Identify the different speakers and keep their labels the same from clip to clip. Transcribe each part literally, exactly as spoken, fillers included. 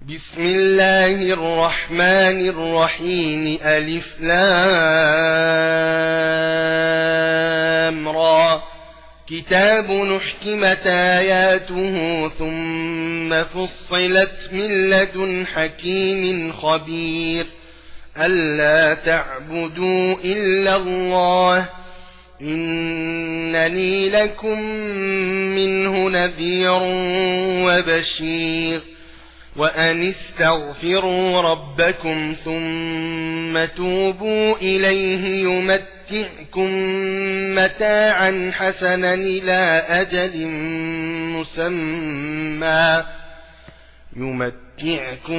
Speaker 1: بسم الله الرحمن الرحيم. ألف لام را. كتاب نحكمت آياته ثم فصلت من لدن حكيم خبير. ألا تعبدوا إلا الله إنني لكم منه نذير وبشير. وأن استغفروا ربكم ثم توبوا إليه يمتعكم متاعا حسنا إلى أجل مسمى يمتعكم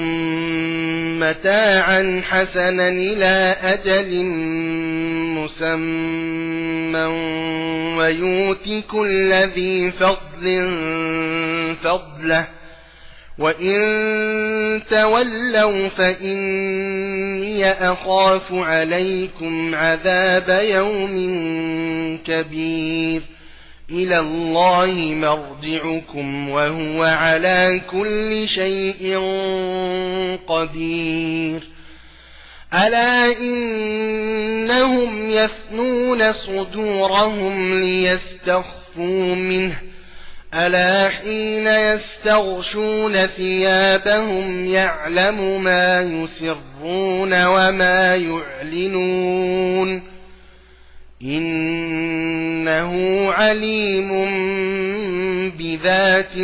Speaker 1: متاعا حسنا إلى أجل مسمى ويؤت كل ذي فضل فضله. وإن تولوا فإني أخاف عليكم عذاب يوم كبير. إلى الله مرجعكم وهو على كل شيء قدير. ألا إنهم يثنون صدورهم ليستخفوا منه ألا حين يستغشون ثيابهم يعلم ما يسرون وما يعلنون إنه عليم بذات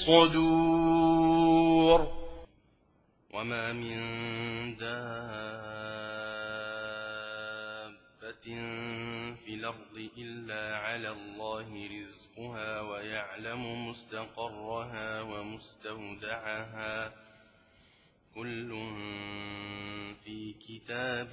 Speaker 1: الصدور.
Speaker 2: وما من دابة في الأرض إلا على الله رزقها ويعلم مستقرها ومستودعها كل في كتاب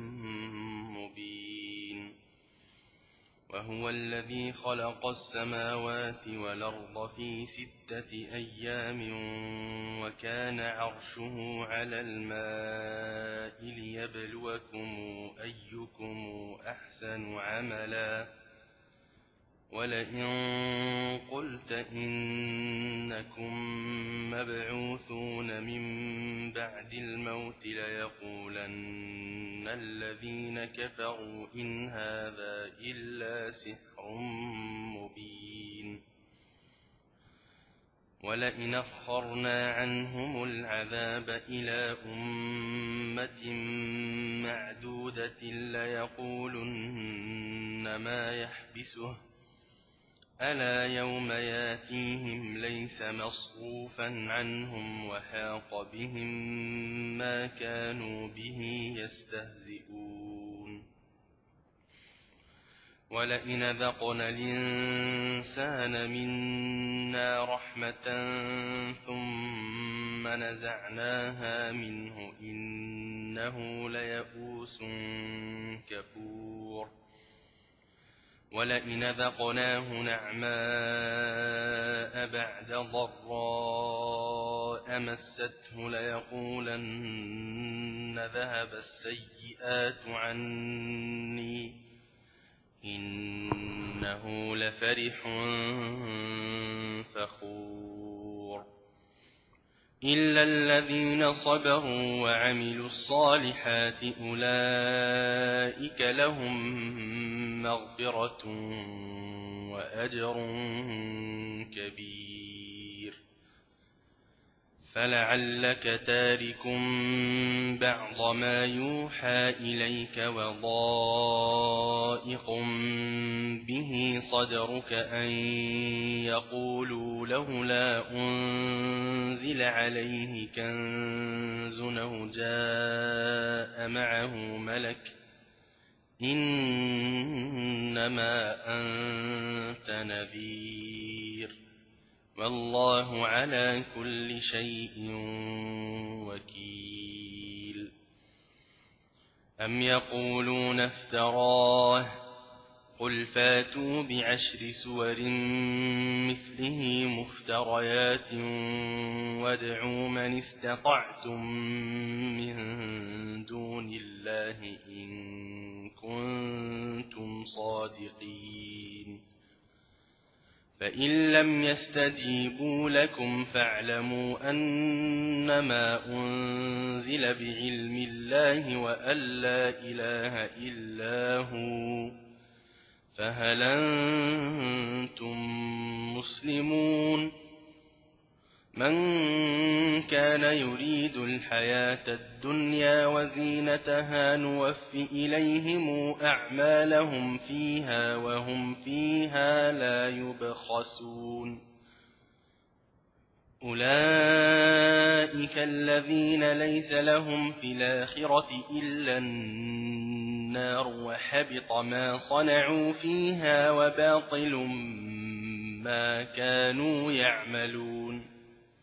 Speaker 2: مبين. وهو الذي خلق السماوات والأرض في ستة أيام وكان عرشه على الماء ليبلوكم أيكم أحسن عملا. ولئن قلت إنكم مبعوثون من بعد الموت ليقولن الذين كفروا إن هذا إلا سحر مبين. ولئن أخرنا عنهم العذاب إلى أمة معدودة ليقولن ما يحبسه ألا يوم ياتيهم ليس مصروفا عنهم وحاق بهم ما كانوا به يستهزئون. ولئن ذقنا الإنسان منا رحمة ثم نزعناها منه إنه ليئوس كفور. ولئن ذقناه نعماء بعد ضراء مسته ليقولن ذهب السيئات عني إنه لفرح فخور. إلا الذين صبروا وعملوا الصالحات أولئك لهم مغفرة وأجر كبير. فلعلك تارك بعض ما يوحى إليك وضائق به صدرك أن يقولوا لولا أنزل عليه كنز أو جاء معه ملك إنما أنت نذير والله على كل شيء وكيل. أم يقولون افتراه قل فاتوا بعشر سور مثله مفتريات وادعوا من استطعتم من دون الله إن كنتم صادقين. فإن لم يستجيبوا لكم فاعلموا أنما أنزل بعلم الله وأن لا إله إلا هو فهل أنتم مسلمون من كان يريد الحياة الدنيا وزينتها نوف إليهم أعمالهم فيها وهم فيها لا يبخسون أولئك الذين ليس لهم في الآخرة إلا النار وحبط ما صنعوا فيها وباطل ما كانوا يعملون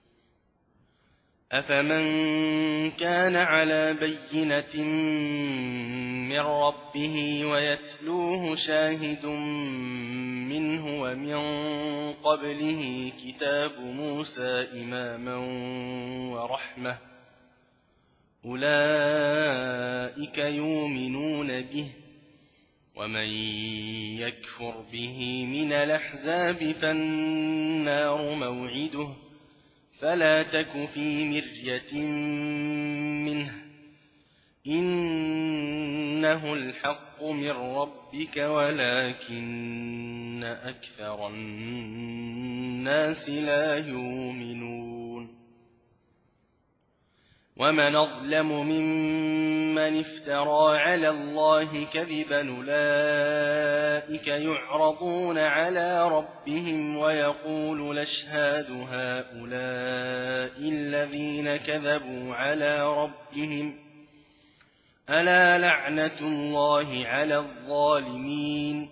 Speaker 2: أفمن كان على بينة من ربه ويتلوه شاهد منه ومن قبله كتاب موسى إماما ورحمة أولئك يؤمنون به ومن يكفر به من الأحزاب فالنار موعده فلا تك في مرية منه إنه الحق من ربك ولكن أكثر الناس لا يؤمنون ومن أظلم ممن افترى على الله كذبا أولئك يعرضون على ربهم ويقول الأشهاد هؤلاء الذين كذبوا على ربهم ألا لعنة الله على الظالمين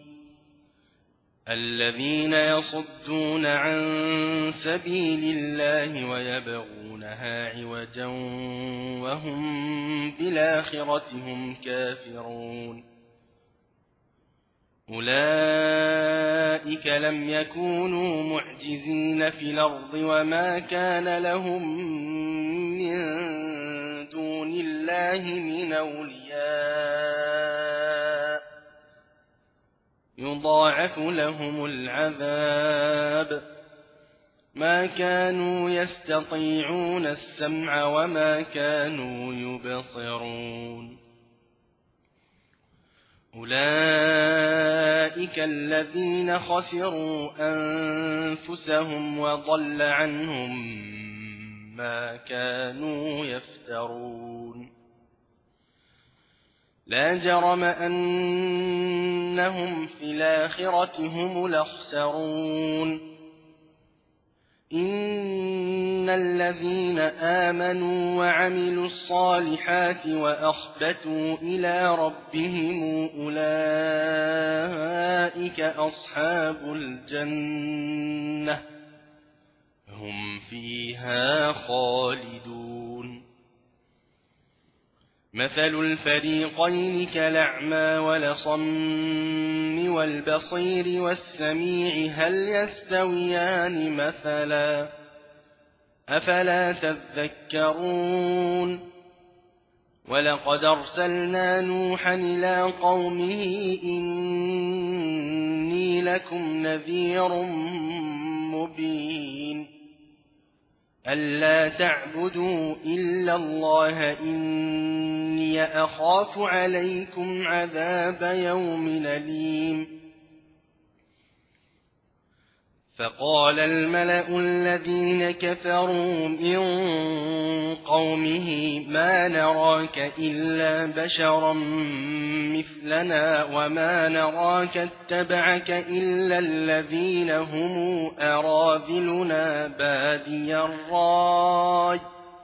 Speaker 2: الذين يصدون عن سبيل الله ويبغونها عوجا وهم بالآخرة هم كافرون أولئك لم يكونوا معجزين في الأرض وما كان لهم من دون الله من أولياء يضاعف لهم العذاب ما كانوا يستطيعون السمع وما كانوا يبصرون أولئك الذين خسروا أنفسهم وضل عنهم ما كانوا يفترون لا جرم أنهم في الآخرة هم الأخسرون إن الذين آمنوا وعملوا الصالحات وأخبتوا إلى ربهم أولئك أصحاب الجنة هم فيها خالدون مثل الفريقين كالأعمى والأصم والبصير والسميع هل يستويان مثلا أفلا تذكرون ولقد أرسلنا نوحا إلى قومه إني لكم نذير مبين ألا تعبدوا إلا الله إني أخاف عليكم عذاب يوم أليم فقال الملأ الذين كفروا من قومه ما نراك إلا بشرا مثلنا وما نراك اتبعك إلا الذين هم أراذلنا بادي الرأي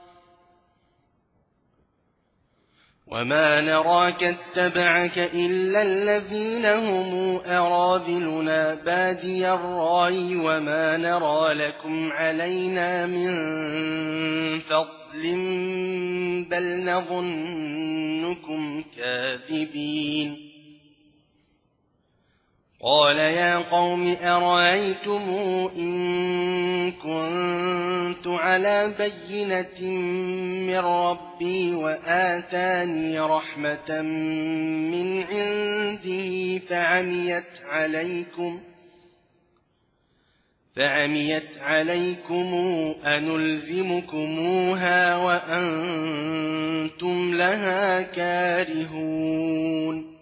Speaker 2: وما نراك اتبعك إلا الذين هم أراذلنا بادي الرأي وما نرى لكم علينا من فضل بل نظنكم كاذبين قال يا قوم أرأيتم إن كنت على بينة من ربي وآتاني رحمة من عنده فعميت عليكم فعميت عليكم أنلزمكموها وأنتم لها كارهون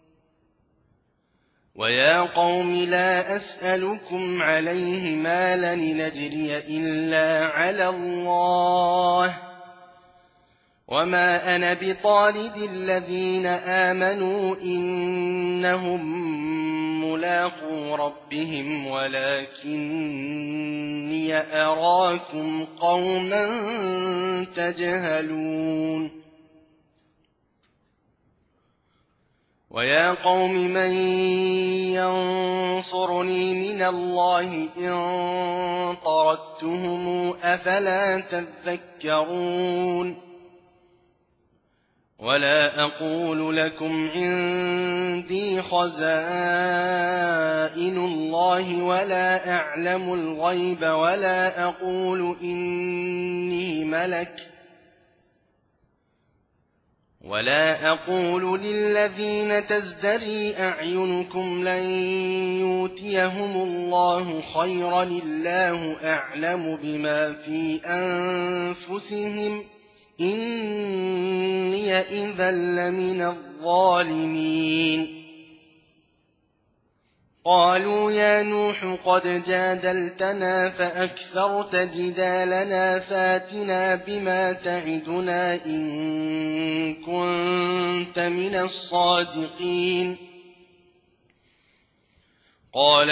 Speaker 2: ويا قوم لا أسألكم عليه مالا لنجري إلا على الله وما أنا بطارد الذين آمنوا إنهم ملاقو ربهم ولكني أراكم قوما تجهلون ويا قوم من ينصرني من الله إن طردتهم أفلا تذكرون ولا أقول لكم عندي خزائن الله ولا أعلم الغيب ولا أقول إني ملك ولا أقول للذين تزدري أعينكم لن يؤتيهم الله خيرا الله أعلم بما في أنفسهم إني إذا لمن الظالمين قالوا يا نوح قد جادلتنا فأكثرت جدالنا فاتنا بما تعدنا إن كنت من الصادقين قال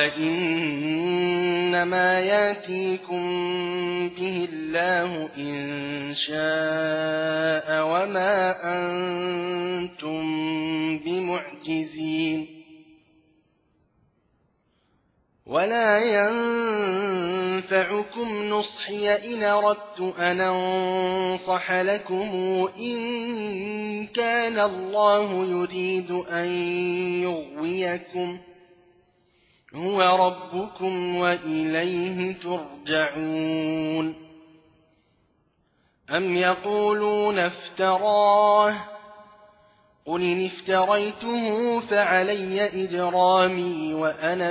Speaker 2: إنما ياتيكم به الله إن شاء وما أنتم بمعجزين ولا ينفعكم نصحي إن أردت أن أنصح لكم إن كان الله يريد أن يغويكم هو ربكم وإليه ترجعون أم يقولون افتراه قل إن افتريته فعلي إجرامي وأنا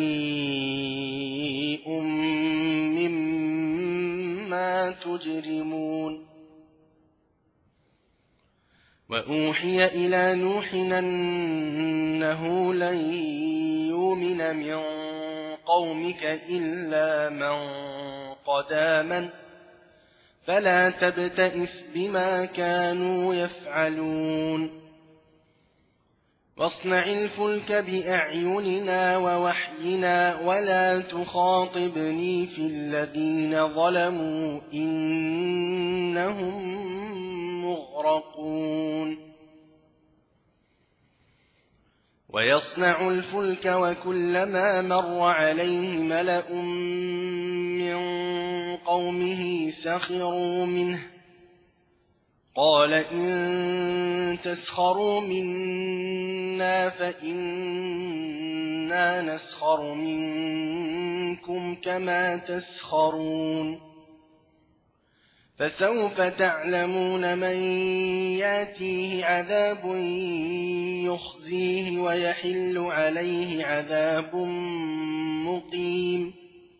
Speaker 2: بريء مما تجرمون وأوحي إلى نوح أنه لن يؤمن من قومك إلا من قد آمن فلا تبتئس بما كانوا يفعلون واصنع الفلك بأعيننا ووحينا ولا تخاطبني في الذين ظلموا إنهم مغرقون ويصنع الفلك وكلما مر عليه ملأ من قومه سخروا منه قال إن تسخروا منا فإنا نسخر منكم كما تسخرون فسوف تعلمون من ياتيه عذاب يخزيه ويحل عليه عذاب مقيم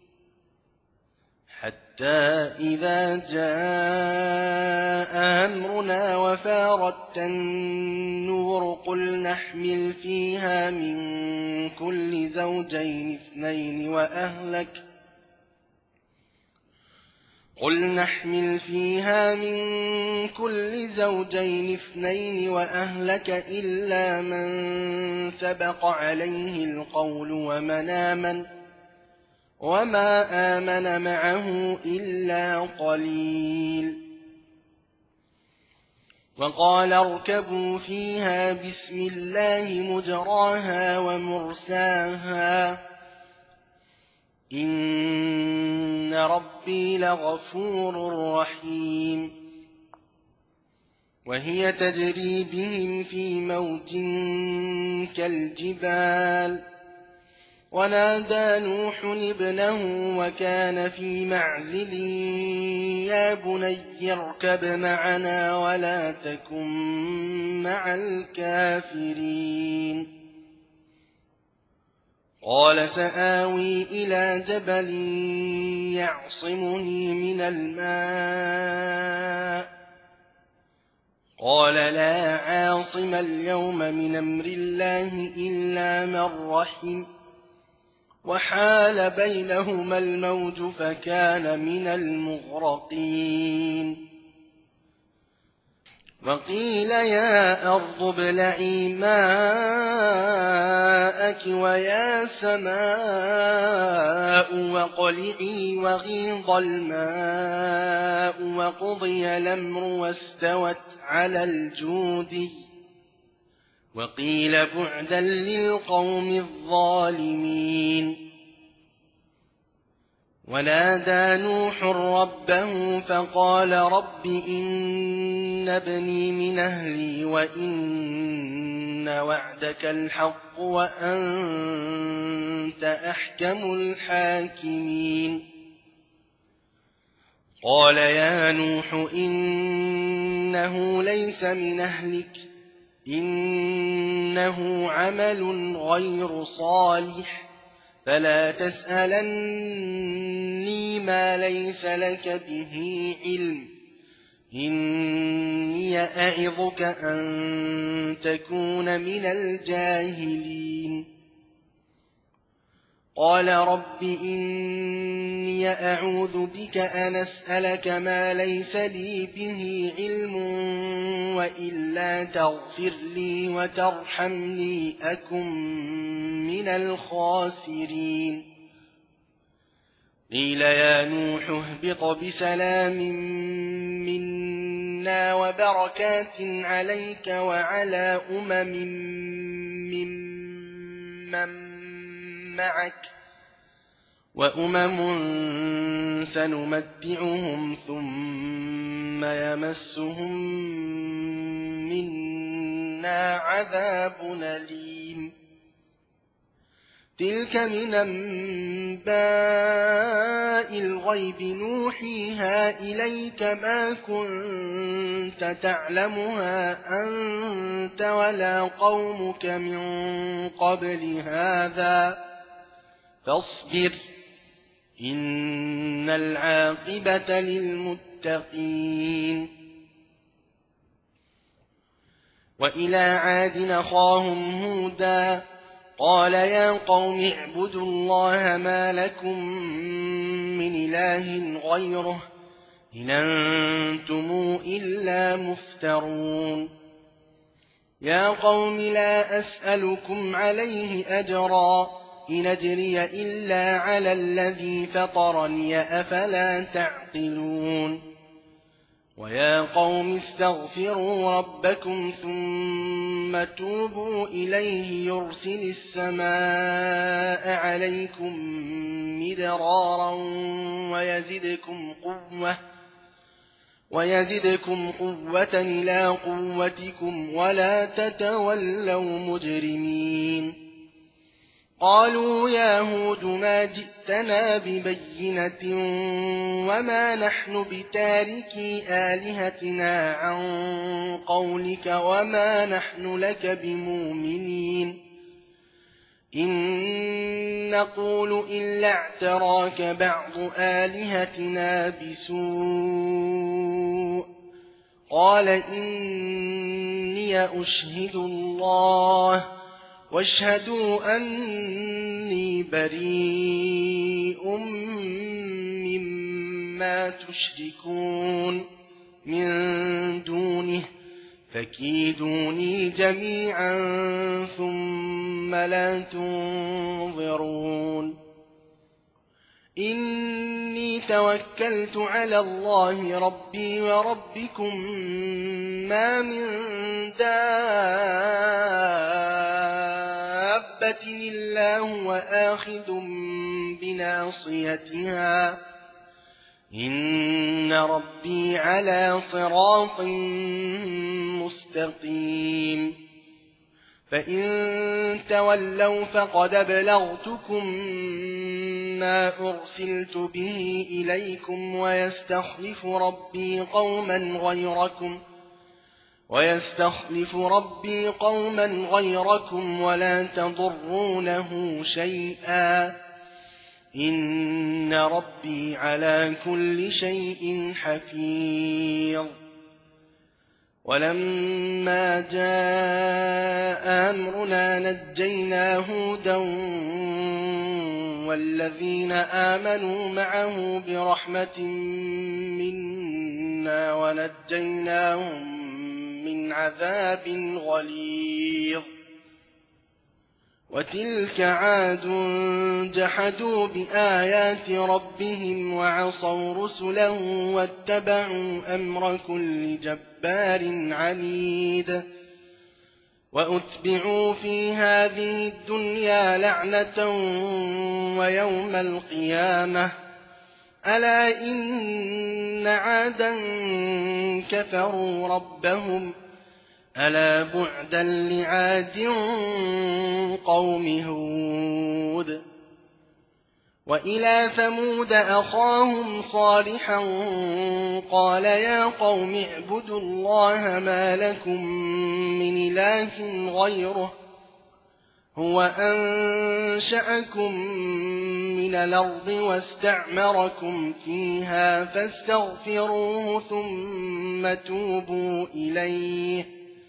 Speaker 2: حتى إذا جاء أمرنا وفارت النور قل نحمل فيها من كل زوجين اثنين وأهلك قل نحمل فيها من كل زوجين اثنين وأهلك إلا من سبق عليه القول ومن آمن وما آمن معه إلا قليل وقال اركبوا فيها بسم الله مجراها ومرساها إن ربي لغفور رحيم وهي تجري بهم في موج كالجبال ونادى نوح ابنه وكان في معزل يا بني اركب معنا ولا تكن مع الكافرين قال سآوي إلى جبل يعصمني من الماء قال لا عاصم اليوم من أمر الله إلا من رحم وحال بينهما الموج فكان من المغرقين وقيل يا أرض ابلعي ماءك ويا سماء واقلعي وغيض الماء وقضي الأمر واستوت على الجود وقيل بعدا للقوم الظالمين ونادى نوح ربه فقال رب إن ابني من أهلي وإن وعدك الحق وأنت أحكم الحاكمين قال يا نوح إنه ليس من أهلك إنه عمل غير صالح فلا تسألني ما ليس لك به علم إني أعظك أن تكون من الجاهلين قال رب إني أعوذ بك أن أسألك ما ليس لي به علم وإلا تغفر لي وترحمني أكن من الخاسرين قيل يا نوح اهبط بسلام منا وبركات عليك وعلى أمم ممن معك وأمم سنمتعهم ثم يمسهم منا عذاب أليم تلك من أنباء الغيب نوحيها إليك ما كنت تعلمها أنت ولا قومك من قبل هذا فاصبر إن العاقبة للمتقين وإلى عاد أخاهم هودا قال يا قوم اعبدوا الله ما لكم من إله غيره إن أنتم إلا مفترون يا قوم لا أسألكم عليه أجرا إن أجري إلا على الذي فطرني أفلا تعقلون ويا قوم استغفروا ربكم ثم توبوا إليه يرسل السماء عليكم مدرارا ويزدكم قوة ويزدكم قوة إلى قوتكم ولا تتولوا مجرمين قالوا يا هود ما جئتنا ببينة وما نحن بتاركي آلهتنا عن قولك وما نحن لك بمؤمنين إن نقول إلا اعتراك بعض آلهتنا بسوء قال إني أشهد الله واشهدوا أني بريء مما تشركون من دونه فكيدوني جميعا ثم لا تنظرون إني توكلت على الله ربي وربكم ما من دابة إلا هو آخذ بناصيتها إن ربي على صراط مستقيم فإن تولوا فقد أبلغتكم ما أرسلت به إليكم ويستخلف ربي قوما غيركم ويستخلف ربي قوما غيركم ولا تضرونه شيئا إن ربي على كل شيء حفيظ ولما جاء أمرنا نجينا هودا والذين آمنوا معه برحمة منا ونجيناهم من عذاب غليظ وتلك عاد جحدوا بآيات ربهم وعصوا رسله واتبعوا أمر كل جبار عنيد وأتبعوا في هذه الدنيا لعنة ويوم القيامة ألا إن عادا كفروا ربهم ألا بعدا لعاد قوم هود وإلى ثمود أخاهم صالحا قال يا قوم اعبدوا الله ما لكم من إله غيره هو أنشأكم من الأرض واستعمركم فيها فاستغفروه ثم توبوا إليه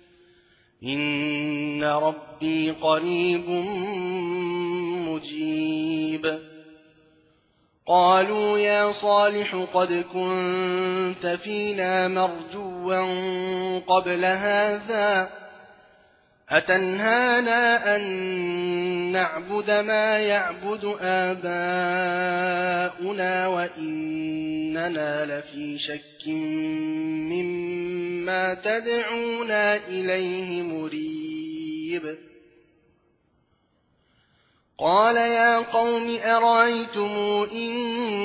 Speaker 2: إن ربي قريب مجيب قالوا يا صالح قد كنت فينا مرجوا قبل هذا أتنهانا أن نعبد ما يعبد آباؤنا وإننا لفي شك مما تدعونا إليه مريب قال يا قوم أرأيتم إن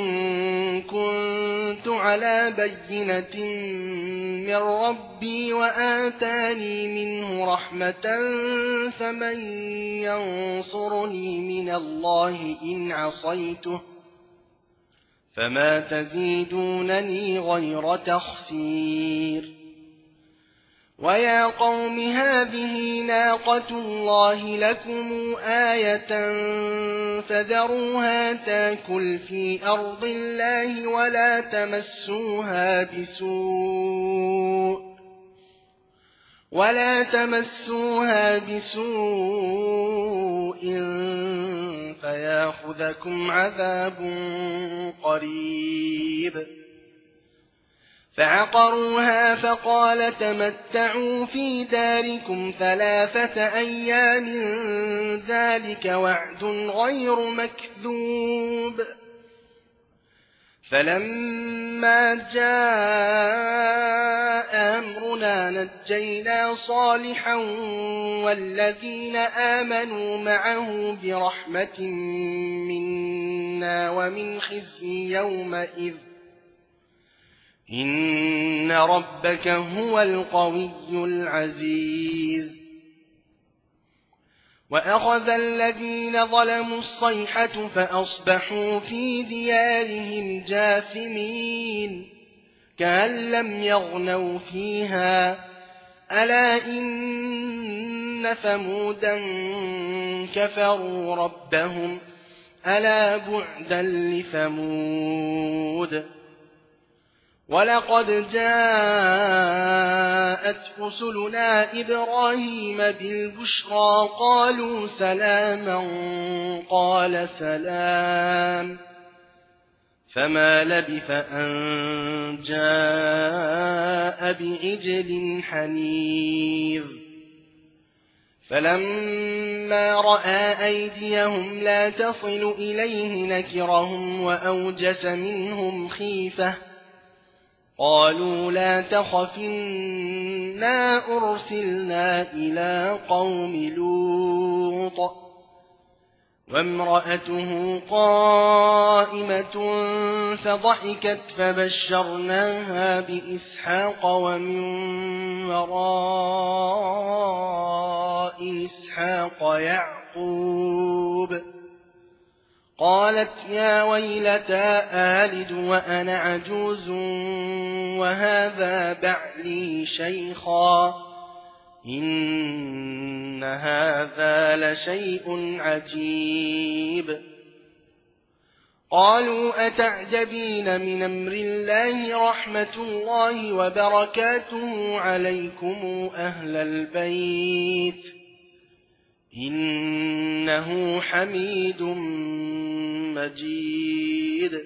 Speaker 2: كنت على بينة من ربي وآتاني منه رحمة فمن ينصرني من الله إن عصيته فما تزيدونني غير تخسير ويا قوم هذه ناقة الله لكم آية فذروها تاكل في أرض الله ولا تمسوها بسوء ولا تمسوها بسوء فياخذكم عذاب قريب فعقروها فقال تمتعوا في داركم ثلاثة أيام ذلك وعد غير مكذوب فلما جاء أمرنا نجينا صالحا والذين آمنوا معه برحمة منا ومن خزي يومئذ إن ربك هو القوي العزيز وأخذ الذين ظلموا الصيحة فأصبحوا في ديارهم جاثمين كأن لم يغنوا فيها ألا إن ثمودا كفروا ربهم ألا بعدا لثمود ولقد جاءت رسلنا إبراهيم بالبشرى قالوا سلاما قال سلام فما لبث أن جاء بعجل حنيذ فلما رأى أيديهم لا تصل إليه نكرهم وأوجس منهم خيفة قالوا لا تخف إنا أرسلنا إلى قوم لوط وامرأته قائمة فضحكت فبشرناها بإسحاق ومن وراء إسحاق يعقوب قالت يا ويلتى آلد وأنا عجوز وهذا بعلي شيخا إن هذا لشيء عجيب قالوا أتعجبين من أمر الله رحمة الله وبركاته عليكم أهل البيت إنه حميد مجيد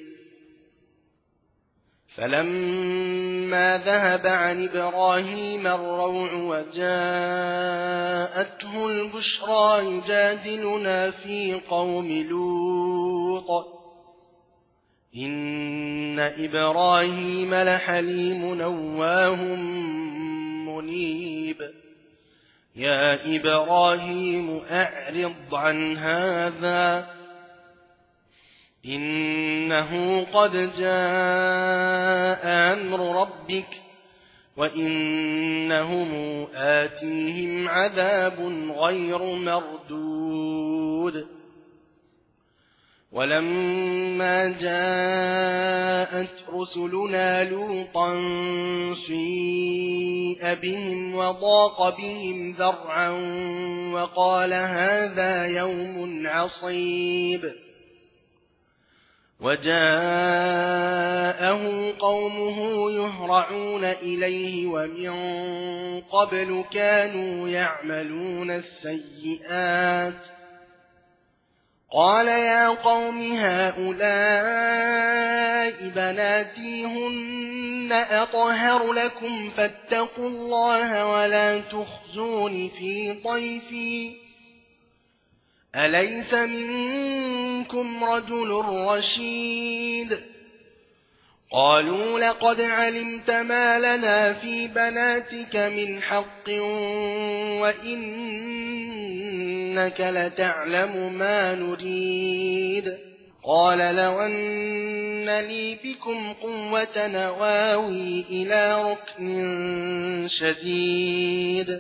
Speaker 2: فلما ذهب عن إبراهيم الروع وجاءته البشرى يجادلنا في قوم لوط إن إبراهيم لحليم أواه منيب يا إبراهيم أعرض عن هذا إنه قد جاء أمر ربك وإنهم آتيهم عذاب غير مردود ولما جاءت رسلنا لوطا سيء بهم وضاق بهم ذرعا وقال هذا يوم عصيب وجاءه قومه يهرعون إليه ومن قبل كانوا يعملون السيئات قال يا قوم هؤلاء بناتي هن أطهر لكم فاتقوا الله ولا تخزون في ضيفي أليس منكم رجل رشيد قالوا لقد علمت ما لنا في بناتك من حق وإنك لتعلم ما نريد قال لو أن لي بكم قوة نواوي إلى ركن شديد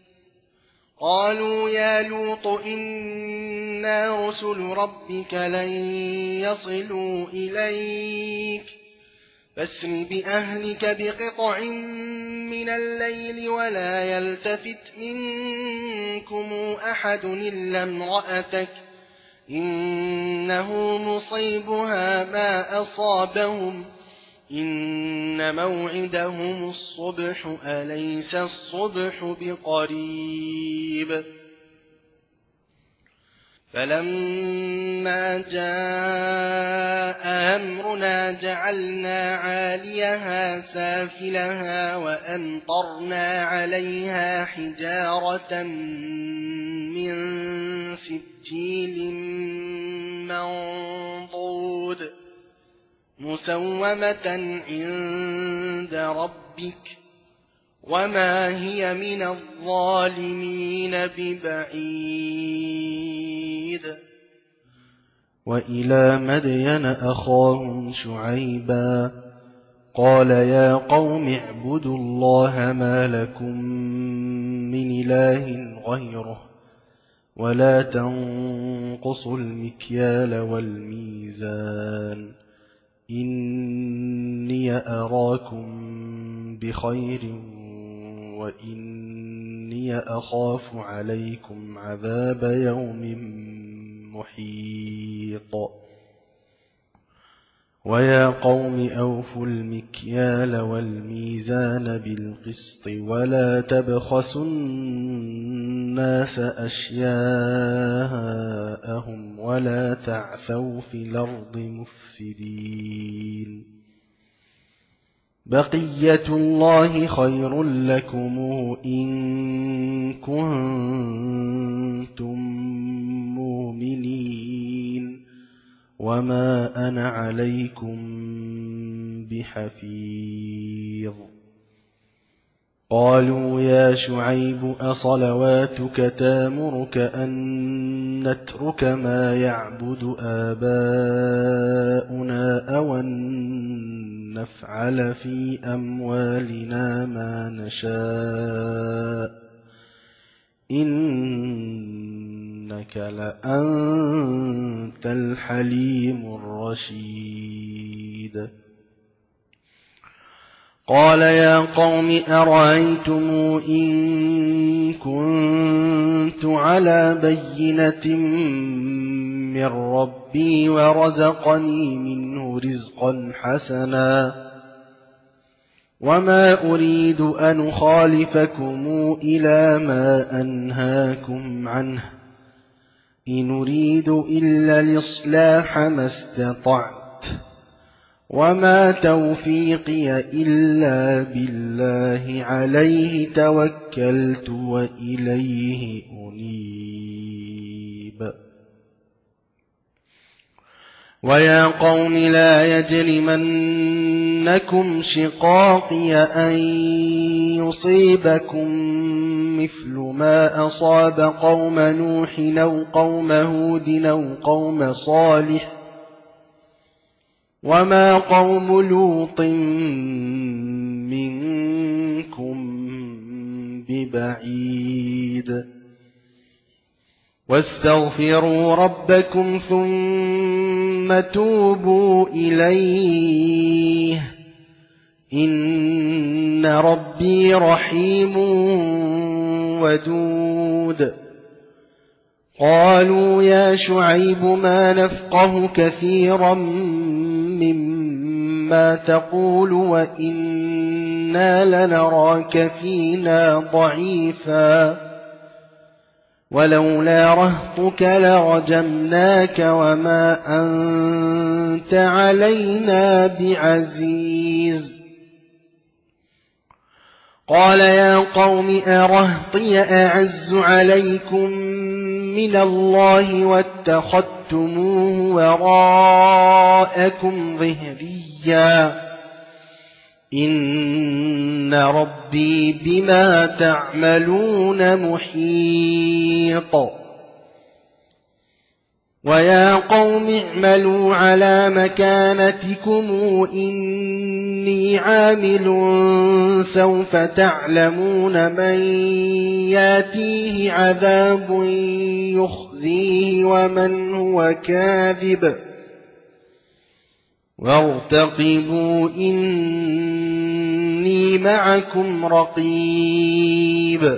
Speaker 2: قالوا يا لوط إنا رسل ربك لن يصلوا إليك فاسر بأهلك بقطع من الليل ولا يلتفت منكم أحد إلا امرأتك إنه مصيبها ما أصابهم إن موعدهم الصبح أليس الصبح بقريب فلما جاء أمرنا جعلنا عاليها سافلها وأمطرنا عليها حجارة من سجيل منضود مسومة عند ربك وما هي من الظالمين ببعيد
Speaker 3: وإلى مدين أخاهم شعيبا قال يا قوم اعبدوا الله ما لكم من إله غيره ولا تنقصوا المكيال والميزان إني أراكم بخير وإني أخاف عليكم عذاب يوم محيط ويا قوم أوفوا المكيال والميزان بالقسط ولا تبخسوا الناس أشياءهم ولا تعثوا في الأرض مفسدين بقية الله خير لكم إن كنتم مؤمنين وما أنا عليكم بحفيظ قالوا يا شعيب أصلواتك تامرك أن نترك ما يعبد آباؤنا أو أن نفعل في أموالنا ما نشاء إنك إنك لأنت الحليم الرشيد قال يا قوم أرأيتم إن كنت على بينة من ربي ورزقني منه رزقا حسنا وما أريد أن أخالفكم إلى ما أنهاكم عنه إن أريد إلا الإصلاح ما استطعت وما توفيقي إلا بالله عليه توكلت وإليه أنيب ويا قوم لا يجرمنكم شقاقي أن يصيبكم مثل ما أصاب قوم نوح أو قوم هود أو قوم صالح وما قوم لوط منكم ببعيد واستغفروا ربكم ثم توبوا إليه إن ربي رحيم ودود قالوا يا شعيب ما نفقه كثيرا مما تقول وإنا لنراك فينا ضعيفا ولولا رهطك لرجمناك وما أنت علينا بعزيز قال يا قوم أرهطي أعز عليكم من الله واتخذتموه وراءكم ظهريا إن ربي بما تعملون محيط ويا قوم اعملوا على مكانتكم إني عامل سوف تعلمون من ياتيه عذاب يخزيه ومن هو كاذب وارتقبوا إني معكم رقيب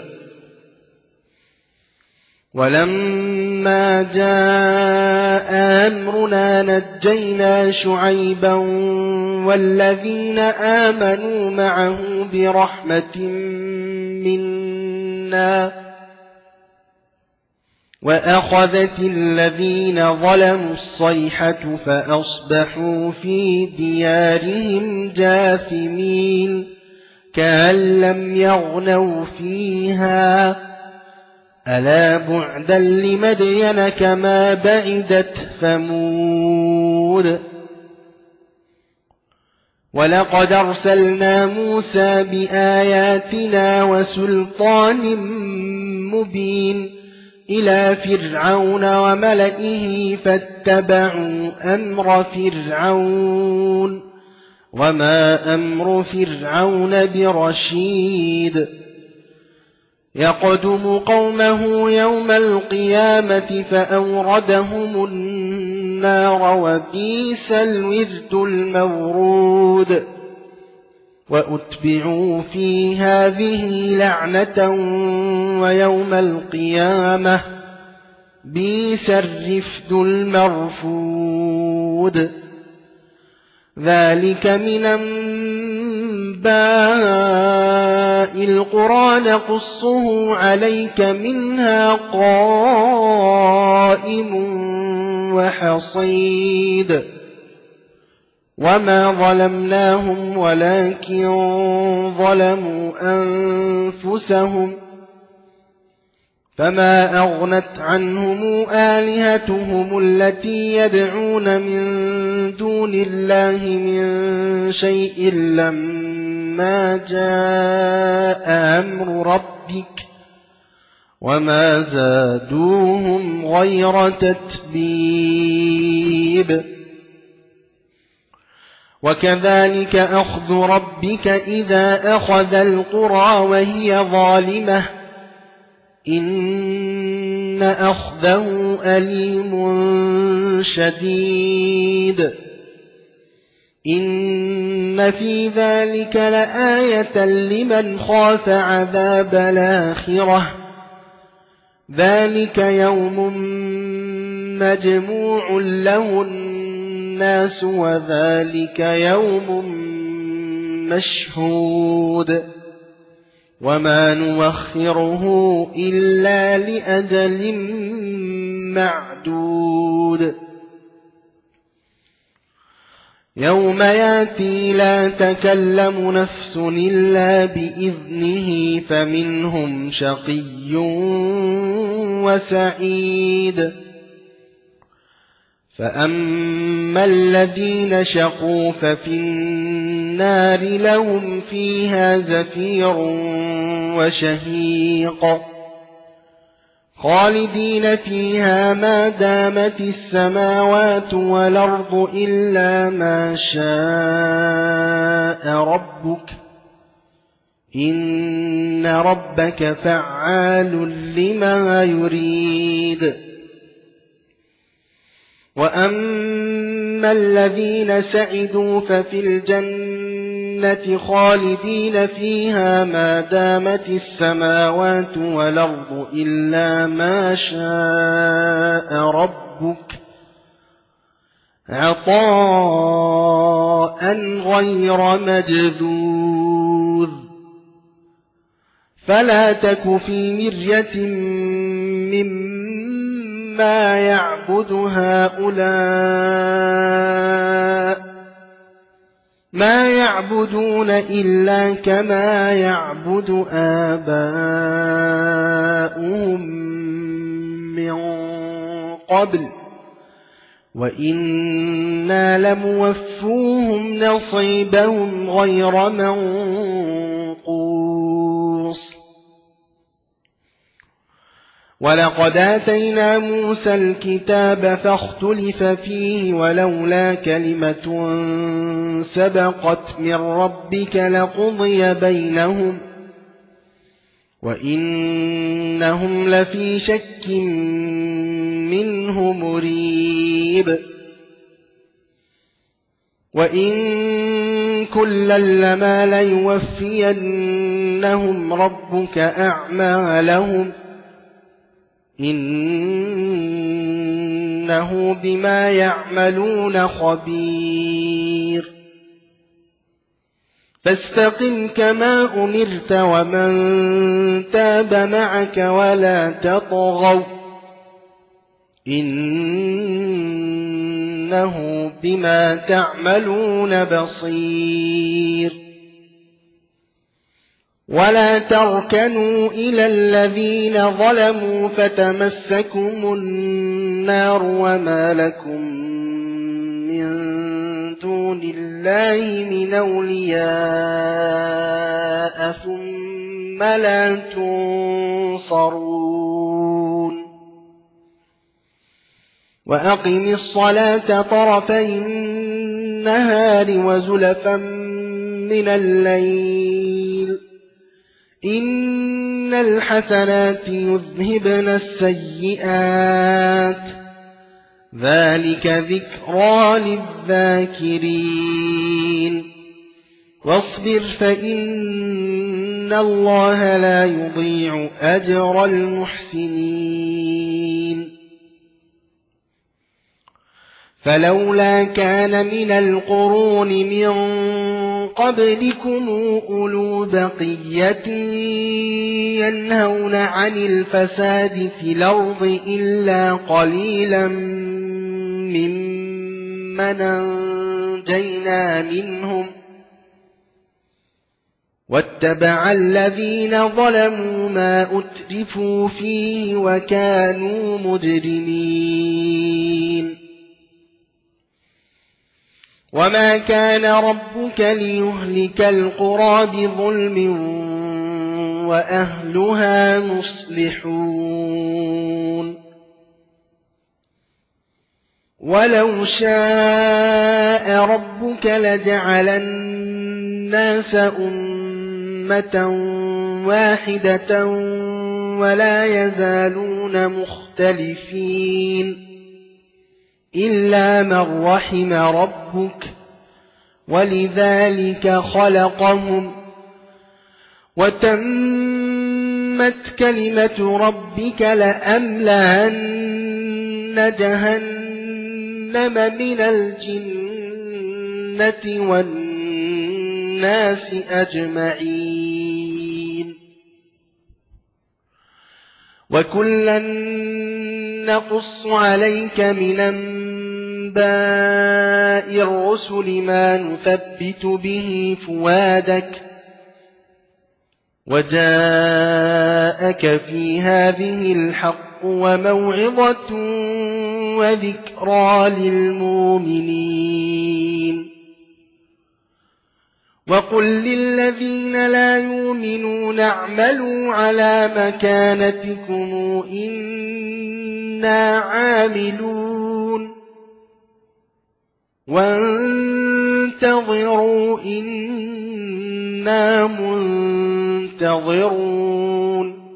Speaker 3: ولما جاء أمرنا نجينا شعيبا والذين آمنوا معه برحمة منا وأخذت الذين ظلموا الصيحة فأصبحوا في ديارهم جاثمين كأن لم يغنوا فيها ألا بعدا لمدين كما بعدت ثمود ولقد أرسلنا موسى بآياتنا وسلطان مبين إلى فرعون وملئه فاتبعوا أمر فرعون وما أمر فرعون برشيد يقدم قومه يوم القيامة فأوردهم النار وبئس الورد المورود وأتبعوا في هذه لعنة ويوم القيامة بئس الرفد المرفود ذلك من أنباء القرى نقصه عليك منها قائم وحصيد وما ظلمناهم ولكن ظلموا أنفسهم فما أغنت عنهم آلهتهم التي يدعون من دون الله من شيء لما جاء أمر ربك وما زادوهم غير تتبيب وكذلك أخذ ربك إذا أخذ القرى وهي ظالمة إن إن أخذه أليم شديد إن في ذلك لآية لمن خاف عذاب الآخرة ذلك يوم مجموع له الناس وذلك يوم مشهود وما نوخره إلا لأجل معدود يوم ياتي لا تكلم نفس إلا بإذنه فمنهم شقي وسعيد فأما الذين شقوا ففي النار لهم فيها زفير وشهيق خالدين فيها ما دامت السماوات والأرض إلا ما شاء ربك إن ربك فعال لما يريد وأما الذين سعدوا ففي الجنة خالدين فيها ما دامت السماوات والأرض إلا ما شاء ربك عطاء غير مجذوذ فلا تك في مرية مما يعبد هؤلاء ما يعبدون إلا كما يعبد آباؤهم من قبل وإنا لموفوهم نصيبهم غير منقوص ولقد آتينا موسى الكتاب فاختلف فيه ولولا كلمة سبقت من ربك لقضي بينهم وإنهم لفي شك منه مريب وإن كلا لما ليوفينهم ربك أعمالهم إنه بما يعملون خبير فاستقم كما أمرت ومن تاب معك ولا تطغوا إنه بما تعملون بصير ولا تركنوا إلى الذين ظلموا فتمسكم النار وما لكم من دون الله من أولياء ثم لا تنصرون وأقم الصلاة طرفي النهار وزلفا من الليل إن الحسنات يذهبن السيئات ذلك ذكرى للذاكرين واصبر فإن الله لا يضيع أجر المحسنين فلولا كان من القرون من قبلكم أولو بقية ينهون عن الفساد في الأرض إلا قليلا ممن أنجينا منهم واتبع الذين ظلموا ما أترفوا فيه وكانوا مجرمين وما كان ربك ليهلك القرى بظلم وأهلها مصلحون ولو شاء ربك لجعل الناس أمة واحدة ولا يزالون مختلفين مختلفين إلا من رحم ربك ولذلك خلقهم وتمت كلمة ربك لأملأن جهنم من الجنة والناس أجمعين وكلا نقص عليك من أنباء الرسل ما نثبت به فؤادك وجاءك في هذه الحق وموعظة وذكرى للمؤمنين وقل للذين لا يؤمنون اعملوا على مكانتكم إنا عاملون وانتظروا إنا منتظرون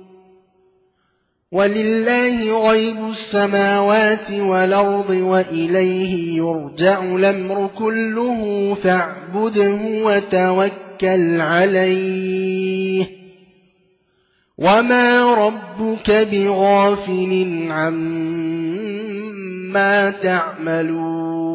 Speaker 3: ولله غيب السماوات والأرض وإليه يرجع الأمر كله فاعبده وتوكل عليه وما ربك بغافل عما تعملون